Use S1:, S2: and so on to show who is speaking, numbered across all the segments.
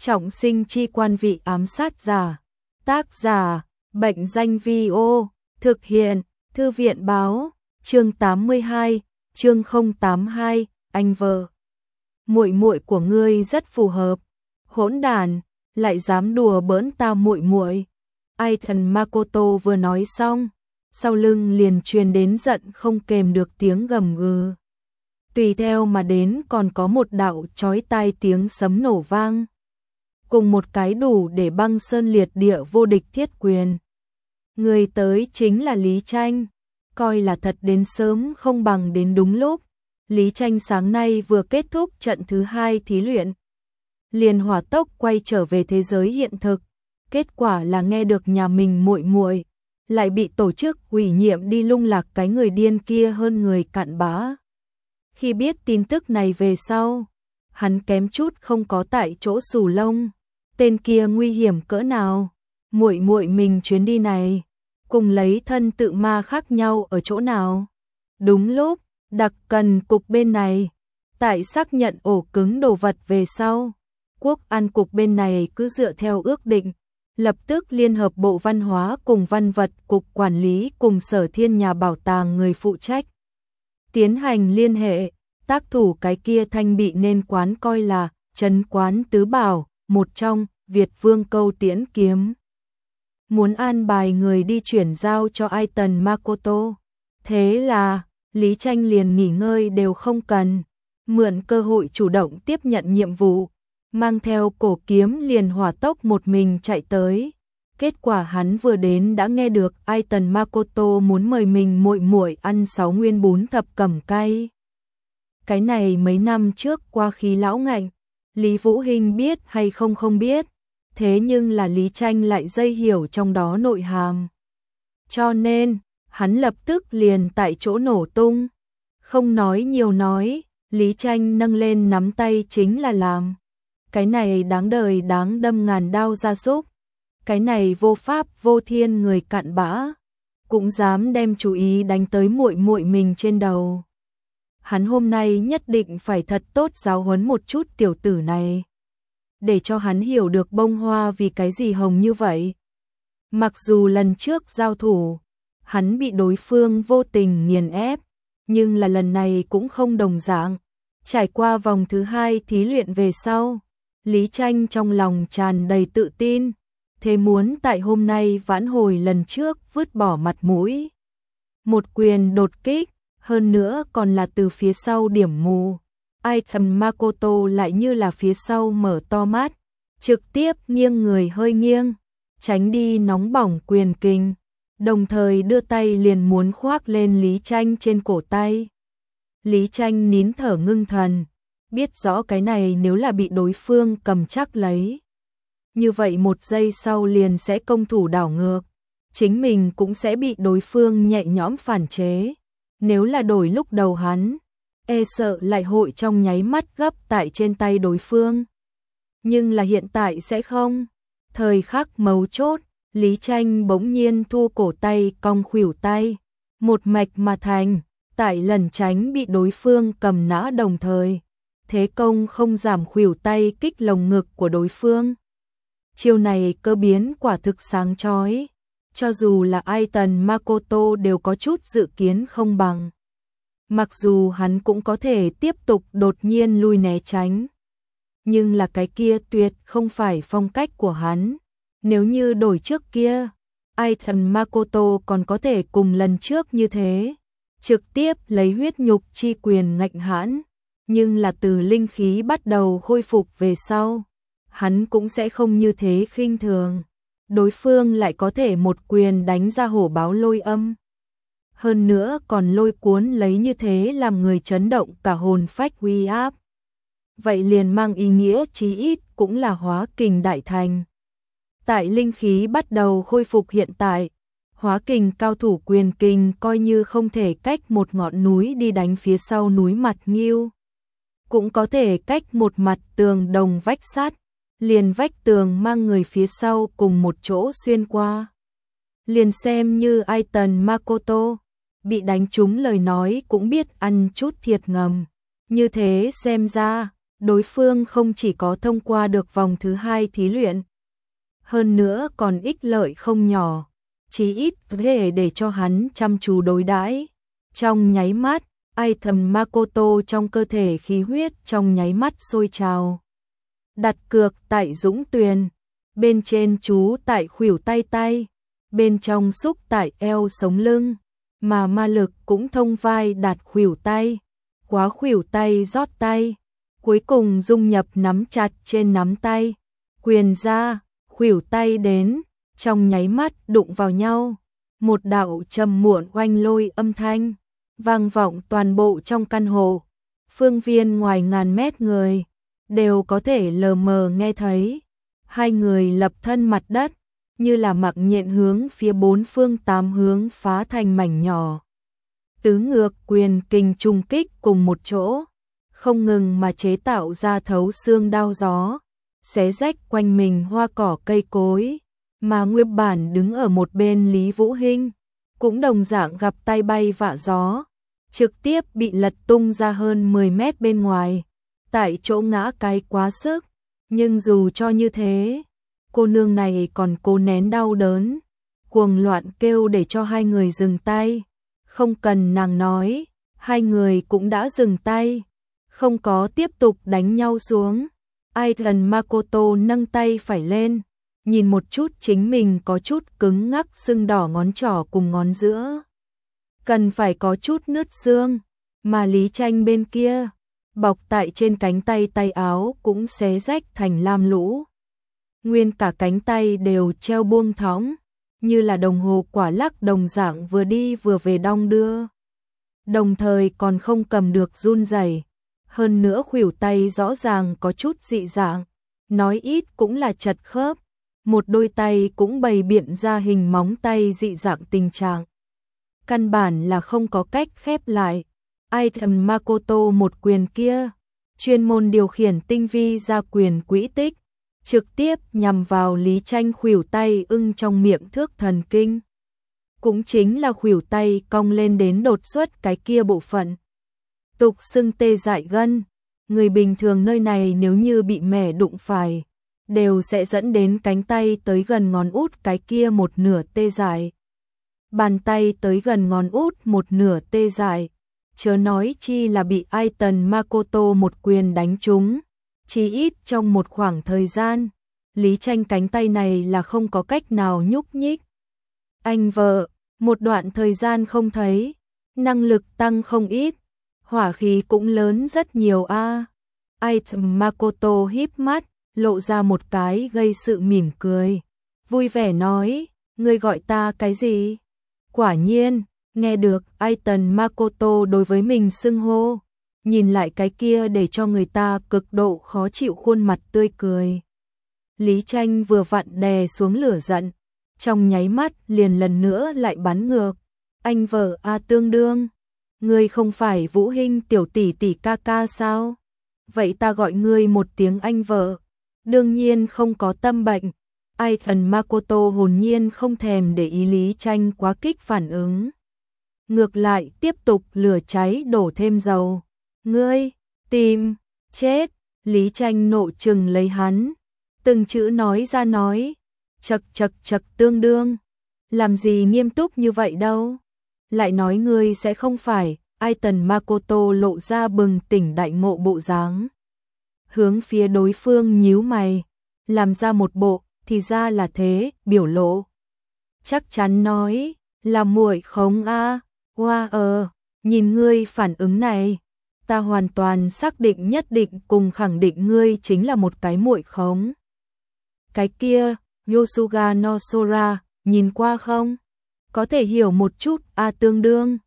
S1: Trọng sinh chi quan vị ám sát giả. Tác giả, Bệnh danh Vi-ô. Thực hiện, Thư viện báo. Chương 82, chương 082, anh vợ. Muội muội của ngươi rất phù hợp. Hỗn đản, lại dám đùa bỡn ta muội muội. Aitan Makoto vừa nói xong, sau lưng liền truyền đến giận không kềm được tiếng gầm gừ. Tùy theo mà đến còn có một đạo chói tai tiếng sấm nổ vang, cùng một cái đủ để băng sơn liệt địa vô địch thiết quyền. Người tới chính là Lý Tranh, coi là thật đến sớm không bằng đến đúng lúc. Lý Tranh sáng nay vừa kết thúc trận thứ 2 thí luyện, liền hỏa tốc quay trở về thế giới hiện thực. Kết quả là nghe được nhà mình muội muội lại bị tổ chức ủy nhiệm đi lung lạc cái người điên kia hơn người cặn bã. Khi biết tin tức này về sau, hắn kém chút không có tại chỗ xù lông. Tên kia nguy hiểm cỡ nào? Muội muội mình chuyến đi này cùng lấy thân tự ma khác nhau ở chỗ nào? Đúng lúc, đặc cần cục bên này tại xác nhận ổ cứng đồ vật về sau, Quốc an cục bên này cứ dựa theo ước định, lập tức liên hợp Bộ Văn hóa cùng Văn vật cục quản lý cùng Sở Thiên nhà bảo tàng người phụ trách tiến hành liên hệ. Tác thủ cái kia thanh bị nên quán coi là trấn quán tứ bảo, một trong Việt Vương Câu Tiễn Kiếm. Muốn an bài người đi chuyển giao cho Aitan Makoto. Thế là Lý Tranh liền nghỉ ngơi đều không cần, mượn cơ hội chủ động tiếp nhận nhiệm vụ, mang theo cổ kiếm liền hỏa tốc một mình chạy tới. Kết quả hắn vừa đến đã nghe được Aitan Makoto muốn mời mình muội muội ăn 6 nguyên bún thập cẩm cay. Cái này mấy năm trước qua khí lão ngạnh, Lý Vũ Hinh biết hay không biết, thế nhưng là Lý Tranh lại dây hiểu trong đó nội hàm. Cho nên, hắn lập tức liền tại chỗ nổ tung. Không nói nhiều nói, Lý Tranh nâng lên nắm tay chính là làm. Cái này đáng đời đáng đâm ngàn đao gia súc. Cái này vô pháp vô thiên người cặn bã, cũng dám đem chú ý đánh tới muội muội mình trên đầu. Hắn hôm nay nhất định phải thật tốt giáo huấn một chút tiểu tử này, để cho hắn hiểu được bông hoa vì cái gì hồng như vậy. Mặc dù lần trước giao thủ, hắn bị đối phương vô tình nghiền ép, nhưng là lần này cũng không đồng dạng. Trải qua vòng thứ 2 thí luyện về sau, Lý Tranh trong lòng tràn đầy tự tin, thế muốn tại hôm nay vãn hồi lần trước vứt bỏ mặt mũi. Một quyền đột kích, hơn nữa còn là từ phía sau điểm mù. Aitan Makoto lại như là phía sau mở to mắt, trực tiếp nghiêng người hơi nghiêng, tránh đi nóng bỏng quyền kình, đồng thời đưa tay liền muốn khoác lên Lý Tranh trên cổ tay. Lý Tranh nín thở ngưng thần, biết rõ cái này nếu là bị đối phương cầm chắc lấy, như vậy một giây sau liền sẽ công thủ đảo ngược, chính mình cũng sẽ bị đối phương nhẹ nhõm phản chế. Nếu là đổi lúc đầu hắn, e sợ lại hội trong nháy mắt gấp tại trên tay đối phương. Nhưng là hiện tại sẽ không. Thời khắc mấu chốt, Lý Tranh bỗng nhiên thu cổ tay cong khuỷu tay, một mạch mà thành, tại lần tránh bị đối phương cầm nã đồng thời, thế công không giảm khuỷu tay kích lồng ngực của đối phương. Chiêu này cơ biến quả thực sáng chói, cho dù là Aitan Makoto đều có chút dự kiến không bằng. Mặc dù hắn cũng có thể tiếp tục đột nhiên lui né tránh, nhưng là cái kia tuyệt không phải phong cách của hắn. Nếu như đổi trước kia, Aitan Makoto còn có thể cùng lần trước như thế, trực tiếp lấy huyết nhục chi quyền ngạnh hãn, nhưng là từ linh khí bắt đầu khôi phục về sau, hắn cũng sẽ không như thế khinh thường. Đối phương lại có thể một quyền đánh ra hổ báo lôi âm. Hơn nữa còn lôi cuốn lấy như thế làm người chấn động cả hồn phách uy áp. Vậy liền mang ý nghĩa chí ít cũng là hóa kình đại thành. Tại linh khí bắt đầu khôi phục hiện tại, hóa kình cao thủ quyền kình coi như không thể cách một ngọn núi đi đánh phía sau núi mặt nghiêu, cũng có thể cách một mặt tường đồng vách sắt, liền vách tường mang người phía sau cùng một chỗ xuyên qua. Liền xem như Aitan Makoto bị đánh trúng lời nói cũng biết ăn chút thiệt ngầm. Như thế xem ra, đối phương không chỉ có thông qua được vòng thứ 2 thí luyện, hơn nữa còn ích lợi không nhỏ, chí ít có thể để cho hắn chăm chú đối đãi. Trong nháy mắt, item Makoto trong cơ thể khí huyết trong nháy mắt sôi trào. Đặt cược tại Dũng Tuyền, bên trên chú tại khuỷu tay tay, bên trong xúc tại eo sống lưng, mà ma lực cũng thông vai đạt khuỷu tay, quá khuỷu tay rót tay, cuối cùng dung nhập nắm chặt trên nắm tay, quyền ra, khuỷu tay đến, trong nháy mắt đụng vào nhau, một đạo trầm muộn oanh lôi âm thanh vang vọng toàn bộ trong căn hộ, phương viên ngoài ngàn mét người đều có thể lờ mờ nghe thấy. Hai người lập thân mặt đất, như là mặc nhện hướng phía bốn phương tám hướng phá thành mảnh nhỏ. Tứ ngược quyền kình trùng kích cùng một chỗ, không ngừng mà chế tạo ra thấu xương đao gió, xé rách quanh mình hoa cỏ cây cối, mà nguyên bản đứng ở một bên Lý Vũ Hinh cũng đồng dạng gặp tay bay vạ gió, trực tiếp bị lật tung ra hơn 10 mét bên ngoài, tại chỗ ngã cái quá sức, nhưng dù cho như thế, cô nương này còn cố nén đau đớn, cuồng loạn kêu để cho hai người dừng tay. Không cần nàng nói, hai người cũng đã dừng tay, không có tiếp tục đánh nhau xuống. Aiton Makoto nâng tay phải lên, nhìn một chút chính mình có chút cứng ngắc sưng đỏ ngón trỏ cùng ngón giữa. Cần phải có chút nứt xương, mà Lý Tranh bên kia, bọc tại trên cánh tay tay áo cũng xé rách thành lam lũ. Nguyên cả cánh tay đều treo buông thõng, như là đồng hồ quả lắc đồng dạng vừa đi vừa về đong đưa. Đồng thời còn không cầm được run rẩy, hơn nữa khuỷu tay rõ ràng có chút dị dạng, nói ít cũng là chật khớp, một đôi tay cũng bày biện ra hình móng tay dị dạng tình trạng. Căn bản là không có cách khép lại. Item Makoto một quyền kia, chuyên môn điều khiển tinh vi ra quyền quỹ tích, trực tiếp nhằm vào Lý Tranh khuỷu tay ưng trong miệng thước thần kinh. Cũng chính là khuỷu tay cong lên đến đột xuất cái kia bộ phận. Tục xưng tê dại gân, người bình thường nơi này nếu như bị mẻ đụng phải, đều sẽ dẫn đến cánh tay tới gần ngón út cái kia một nửa tê dại. Bàn tay tới gần ngón út một nửa tê dại, chớ nói chi là bị Aiton Makoto một quyền đánh trúng, chỉ ít trong một khoảng thời gian, Lý Tranh cánh tay này là không có cách nào nhúc nhích. Anh vợ, một đoạn thời gian không thấy, năng lực tăng không ít, hỏa khí cũng lớn rất nhiều a. Aiton Makoto híp mắt, lộ ra một cái gây sự mỉm cười, vui vẻ nói, ngươi gọi ta cái gì? Quả nhiên, nghe được Aiton Makoto đối với mình xưng hô, nhìn lại cái kia để cho người ta cực độ khó chịu khuôn mặt tươi cười. Lý Tranh vừa vặn đè xuống lửa giận, trong nháy mắt liền lần nữa lại bắn ngược. Anh vợ a tương đương, ngươi không phải Vũ Hinh tiểu tỷ tỷ ca ca sao? Vậy ta gọi ngươi một tiếng anh vợ, đương nhiên không có tâm bệnh. Aiton Makoto hồn nhiên không thèm để ý Lý Tranh quá kích phản ứng. Ngược lại tiếp tục lửa cháy đổ thêm dầu. Ngươi, tìm, chết, Lý Tranh nộ trừng lấy hắn. Từng chữ nói ra nói, chật tương đương. Làm gì nghiêm túc như vậy đâu. Lại nói ngươi sẽ không phải, Aiton Makoto lộ ra bừng tỉnh đại ngộ bộ dáng. Hướng phía đối phương nhíu mày, làm ra một bộ, thì ra là thế, biểu lộ. Chắc chắn nói, là muội khống a. Nhìn ngươi phản ứng này, ta hoàn toàn xác định nhất định cùng khẳng định ngươi chính là một cái muội khống. Cái kia, Yosuga no Sora, nhìn qua không? Có thể hiểu một chút tương đương.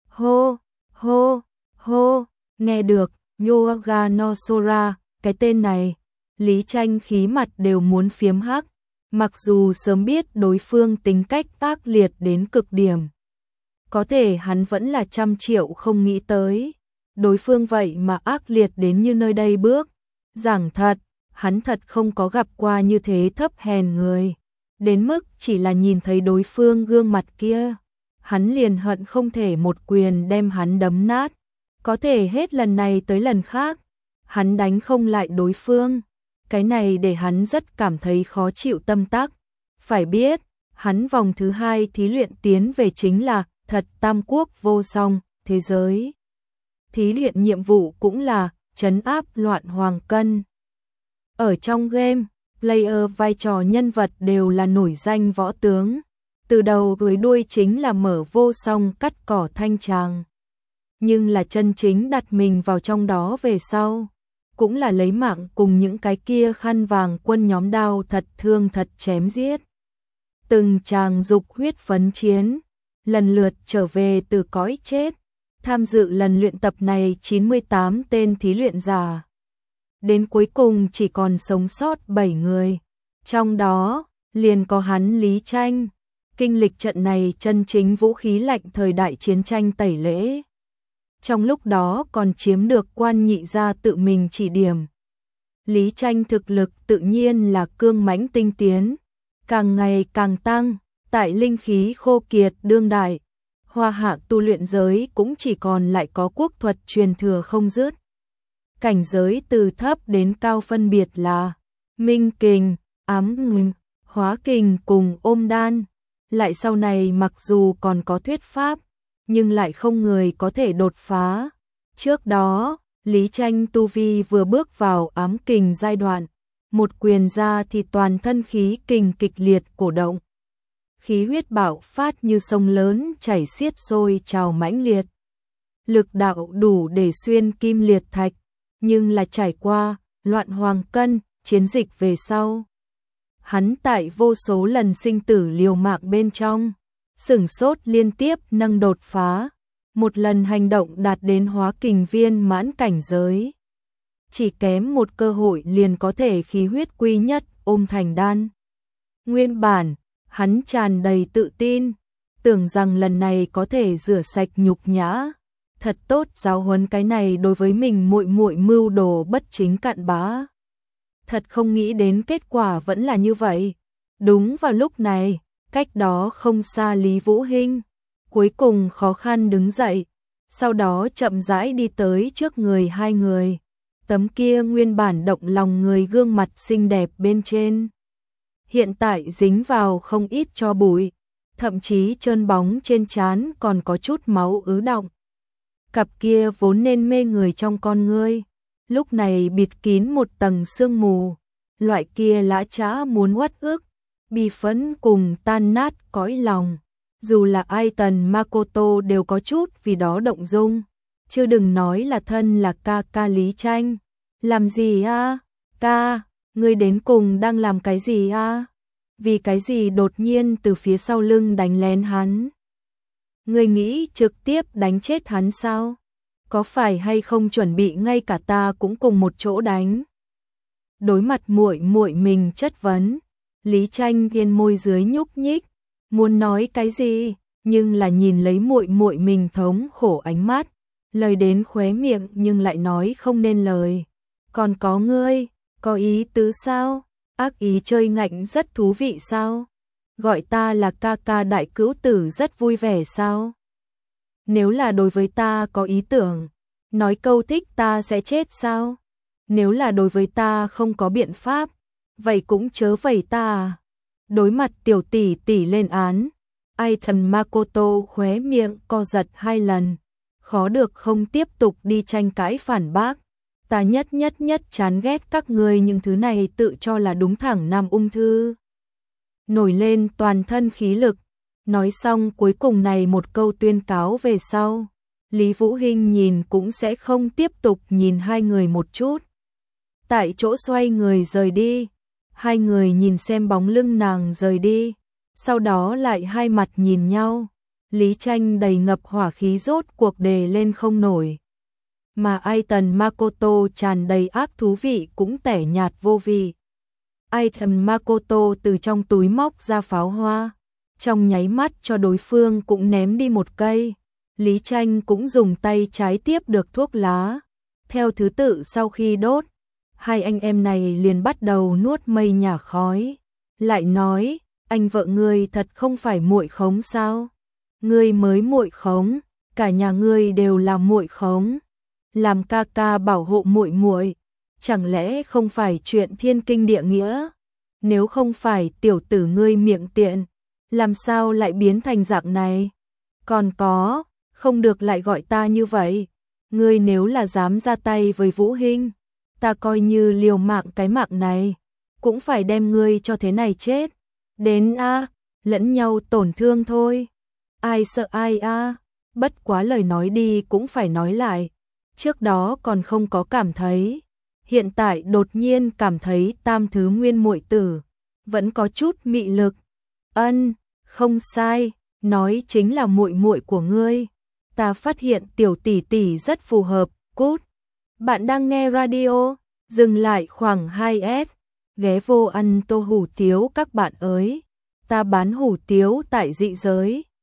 S1: Hô, nghe được Yosuga no Sora, cái tên này, Lý Tranh khí mặt đều muốn phiếm hắc, mặc dù sớm biết đối phương tính cách ác liệt đến cực điểm. Có thể hắn vẫn là 100 triệu không nghĩ tới, đối phương vậy mà ác liệt đến như nơi đây bước. Giảng thật, hắn thật không có gặp qua như thế thấp hèn người, đến mức chỉ là nhìn thấy đối phương gương mặt kia, hắn liền hận không thể một quyền đem hắn đấm nát. Có thể hết lần này tới lần khác, hắn đánh không lại đối phương. Cái này để hắn rất cảm thấy khó chịu tâm tắc. Phải biết, hắn vòng thứ 2 thí luyện tiến về chính là thật tam quốc vô song, thế giới. Thí luyện nhiệm vụ cũng là trấn áp loạn hoàng cân. Ở trong game, player vai trò nhân vật đều là nổi danh võ tướng. Từ đầu tới đuôi chính là mở vô song cắt cỏ thanh tràng. Nhưng là chân chính đặt mình vào trong đó về sau. Cũng là lấy mạng cùng những cái kia khăn vàng quân nhóm đao thật thương thật chém giết. Từng tràng dục huyết phấn chiến, lần lượt trở về từ cõi chết. Tham dự lần luyện tập này 98 tên thí luyện giả. Đến cuối cùng chỉ còn sống sót 7 người. Trong đó, liền có hắn Lý Tranh. Kinh lịch trận này chân chính vũ khí lạnh thời đại chiến tranh tẩy lễ. Trong lúc đó còn chiếm được quan nhị gia tự mình chỉ điểm. Lý Tranh thực lực tự nhiên là cương mãnh tinh tiến, càng ngày càng tăng, tại linh khí khô kiệt đương đại. Hoa hạ tu luyện giới cũng chỉ còn lại có quốc thuật truyền thừa không dứt. Cảnh giới từ thấp đến cao phân biệt là minh kình, ám ngừng, hóa kình cùng ôm đan. Lại sau này mặc dù còn có thuyết pháp, nhưng lại không người có thể đột phá. Trước đó, Lý Tranh tu vi vừa bước vào ám kình giai đoạn, một quyền ra thì toàn thân khí kình kịch liệt cổ động. Khí huyết bạo phát như sông lớn chảy xiết sôi trào mãnh liệt. Lực đạo đủ để xuyên kim liệt thạch, nhưng là trải qua loạn hoàng cân, chiến dịch về sau. Hắn tại vô số lần sinh tử liều mạng bên trong, sửng sốt liên tiếp nâng đột phá, một lần hành động đạt đến hóa kình viên mãn cảnh giới. Chỉ kém một cơ hội liền có thể khí huyết quy nhất ôm thành đan. Nguyên bản, hắn tràn đầy tự tin, tưởng rằng lần này có thể rửa sạch nhục nhã. Thật tốt giáo huấn cái này đối với mình muội muội mưu đồ bất chính cặn bã. Thật không nghĩ đến kết quả vẫn là như vậy. Đúng vào lúc này, cách đó không xa Lý Vũ Hinh, cuối cùng khó khăn đứng dậy, sau đó chậm rãi đi tới trước người hai người. Tấm kia nguyên bản động lòng người gương mặt xinh đẹp bên trên. Hiện tại dính vào không ít tro bụi, thậm chí trơn bóng trên trán còn có chút máu ứ đọng. Cặp kia vốn nên mê người trong con ngươi, lúc này bịt kín một tầng sương mù, loại kia lã chã muốn uất ức, bi phẫn cùng tan nát cõi lòng. Dù là Aiton Makoto đều có chút vì đó động dung, chứ đừng nói là thân là ca Lý Tranh. Làm gì a? Ca, ngươi đến cùng đang làm cái gì a? Vì cái gì đột nhiên từ phía sau lưng đánh lén hắn? Ngươi nghĩ trực tiếp đánh chết hắn sao? Có phải hay không chuẩn bị ngay cả ta cũng cùng một chỗ đánh? Đối mặt muội muội mình chất vấn, Lý Tranh yên môi dưới nhúc nhích, muốn nói cái gì, nhưng là nhìn lấy muội muội mình thống khổ ánh mắt, lời đến khóe miệng nhưng lại nói không nên lời. Còn có ngươi, có ý tứ sao? Ác ý chơi ngạnh rất thú vị sao? Gọi ta là ca đại cữu tử rất vui vẻ sao? Nếu là đối với ta có ý tưởng, nói câu thích ta sẽ chết sao? Nếu là đối với ta không có biện pháp, vậy cũng chớ vẩy ta à? Đối mặt tiểu tỷ tỷ lên án, Aiton Makoto khóe miệng co giật 2 lần, khó được không tiếp tục đi tranh cãi phản bác. Ta nhất chán ghét các ngươi những thứ này tự cho là đúng thẳng nam ung thư. Nổi lên toàn thân khí lực, nói xong cuối cùng này một câu tuyên cáo về sau, Lý Vũ Hinh nhìn cũng sẽ không tiếp tục nhìn hai người một chút. Tại chỗ xoay người rời đi, hai người nhìn xem bóng lưng nàng rời đi, sau đó lại hai mặt nhìn nhau, Lý Tranh đầy ngập hỏa khí rốt cuộc đề lên không nổi. Mà Aiton Makoto tràn đầy ác thú vị cũng tẻ nhạt vô vị. Aiton Makoto từ trong túi móc ra pháo hoa, trong nháy mắt cho đối phương cũng ném đi một cây. Lý Tranh cũng dùng tay trái tiếp được thuốc lá. Theo thứ tự sau khi đốt, hai anh em này liền bắt đầu nuốt mây nhả khói. Lại nói, anh vợ ngươi thật không phải muội khống sao? Ngươi mới muội khống, cả nhà ngươi đều là muội khống. Làm ca bảo hộ muội muội, chẳng lẽ không phải chuyện thiên kinh địa nghĩa? Nếu không phải tiểu tử ngươi miệng tiện, làm sao lại biến thành dạng này? Còn có, không được lại gọi ta như vậy. Ngươi nếu là dám ra tay với Vũ Hinh, ta coi như liều mạng cái mạng này, cũng phải đem ngươi cho thế này chết. Đến a, lẫn nhau tổn thương thôi. Ai sợ ai a, bất quá lời nói đi cũng phải nói lại. Trước đó còn không có cảm thấy, hiện tại đột nhiên cảm thấy tam thứ nguyên muội tử vẫn có chút mị lực. Ân, không sai, nói chính là muội muội của ngươi. Ta phát hiện tiểu tỷ tỷ rất phù hợp, cút. Bạn đang nghe radio, dừng lại khoảng 2S, ghé vô ăn tô hủ tiếu các bạn ơi. Ta bán hủ tiếu tại dị giới.